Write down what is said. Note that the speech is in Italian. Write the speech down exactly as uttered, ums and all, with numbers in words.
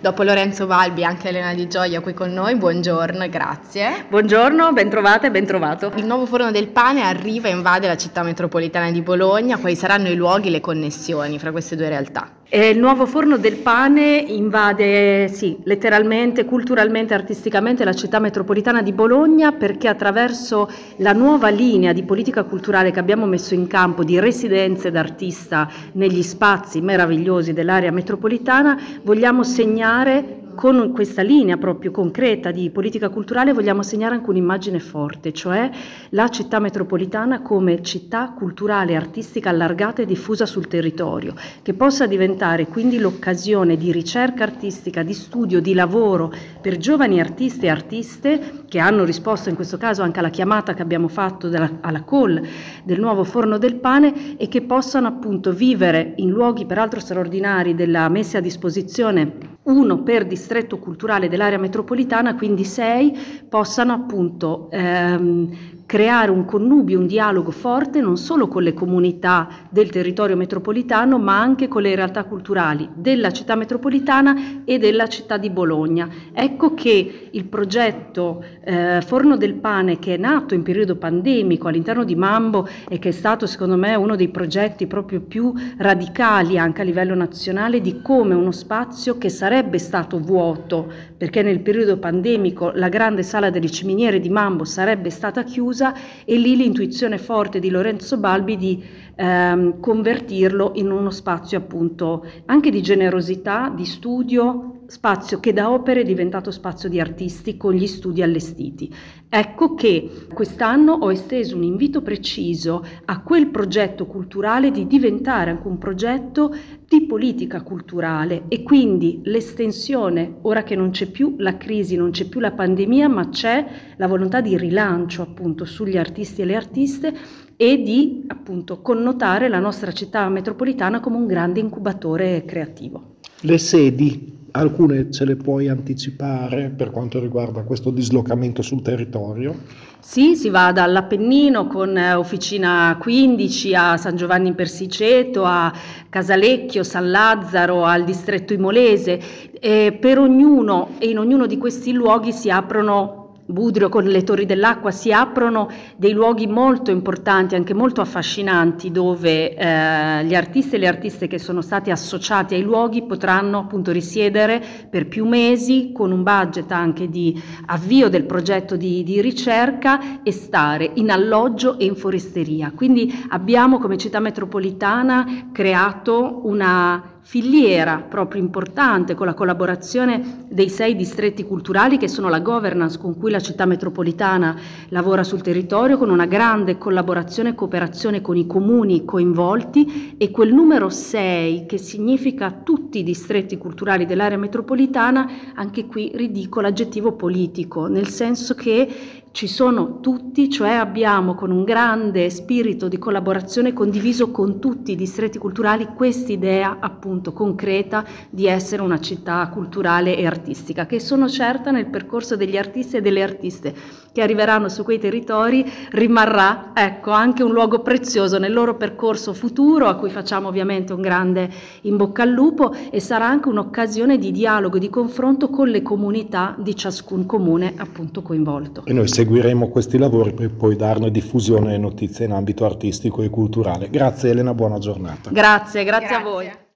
Dopo Lorenzo Balbi, anche Elena Di Gioia qui con noi, buongiorno e grazie. Buongiorno, ben trovate e ben trovato. Il nuovo Forno del Pane arriva e invade la città metropolitana di Bologna. Quali saranno i luoghi e le connessioni fra queste due realtà? E il nuovo Forno del Pane invade, sì, letteralmente, culturalmente, artisticamente la città metropolitana di Bologna, perché attraverso la nuova linea di politica culturale che abbiamo messo in campo di residenze d'artista negli spazi meravigliosi dell'area metropolitana, vogliamo segnare, con questa linea proprio concreta di politica culturale, vogliamo segnare anche un'immagine forte, cioè la città metropolitana come città culturale e artistica allargata e diffusa sul territorio, che possa diventare quindi l'occasione di ricerca artistica, di studio, di lavoro per giovani artisti e artiste che hanno risposto in questo caso anche alla chiamata che abbiamo fatto della, alla call del nuovo Forno del Pane, e che possano appunto vivere in luoghi peraltro straordinari della messa a disposizione, uno per distretto culturale dell'area metropolitana, quindi sei, possano appunto ehm, creare un connubio, un dialogo forte non solo con le comunità del territorio metropolitano, ma anche con le realtà culturali della città metropolitana e della città di Bologna. Ecco che il progetto eh, Forno del Pane, che è nato in periodo pandemico all'interno di Mambo e che è stato secondo me uno dei progetti proprio più radicali anche a livello nazionale di come uno spazio che sarebbe stato vuoto, perché nel periodo pandemico la grande sala delle ciminiere di Mambo sarebbe stata chiusa, e lì l'intuizione forte di Lorenzo Balbi di ehm, convertirlo in uno spazio appunto anche di generosità, di studio, spazio che da opere è diventato spazio di artisti con gli studi allestiti. Ecco che quest'anno ho esteso un invito preciso a quel progetto culturale di diventare anche un progetto di politica culturale, e quindi l'estensione, ora che non c'è più la crisi, non c'è più la pandemia, ma c'è la volontà di rilancio appunto sugli artisti e le artiste, e di appunto connotare la nostra città metropolitana come un grande incubatore creativo. Le sedi, alcune ce le puoi anticipare per quanto riguarda questo dislocamento sul territorio? Sì, si va dall'Appennino con eh, Officina quindici a San Giovanni in Persiceto, a Casalecchio, San Lazzaro, al distretto imolese. E per ognuno e in ognuno di questi luoghi si aprono, Budrio con le Torri dell'Acqua, si aprono dei luoghi molto importanti, anche molto affascinanti, dove eh, gli artisti e le artiste che sono stati associati ai luoghi potranno appunto risiedere per più mesi con un budget anche di avvio del progetto di, di ricerca, e stare in alloggio e in foresteria. Quindi abbiamo come città metropolitana creato una filiera proprio importante con la collaborazione dei sei distretti culturali, che sono la governance con cui la città metropolitana lavora sul territorio, con una grande collaborazione e cooperazione con i comuni coinvolti, e quel numero sei che significa tutti i distretti culturali dell'area metropolitana. Anche qui ridico l'aggettivo politico, nel senso che ci sono tutti, cioè abbiamo con un grande spirito di collaborazione condiviso con tutti i distretti culturali quest'idea appunto concreta di essere una città culturale e artistica, che sono certa nel percorso degli artisti e delle artiste che arriveranno su quei territori rimarrà ecco anche un luogo prezioso nel loro percorso futuro, a cui facciamo ovviamente un grande in bocca al lupo, e sarà anche un'occasione di dialogo, di confronto con le comunità di ciascun comune appunto coinvolto. E noi seguiremo questi lavori per poi darne diffusione e notizie in ambito artistico e culturale. Grazie Elena, buona giornata. Grazie, grazie, grazie. a voi.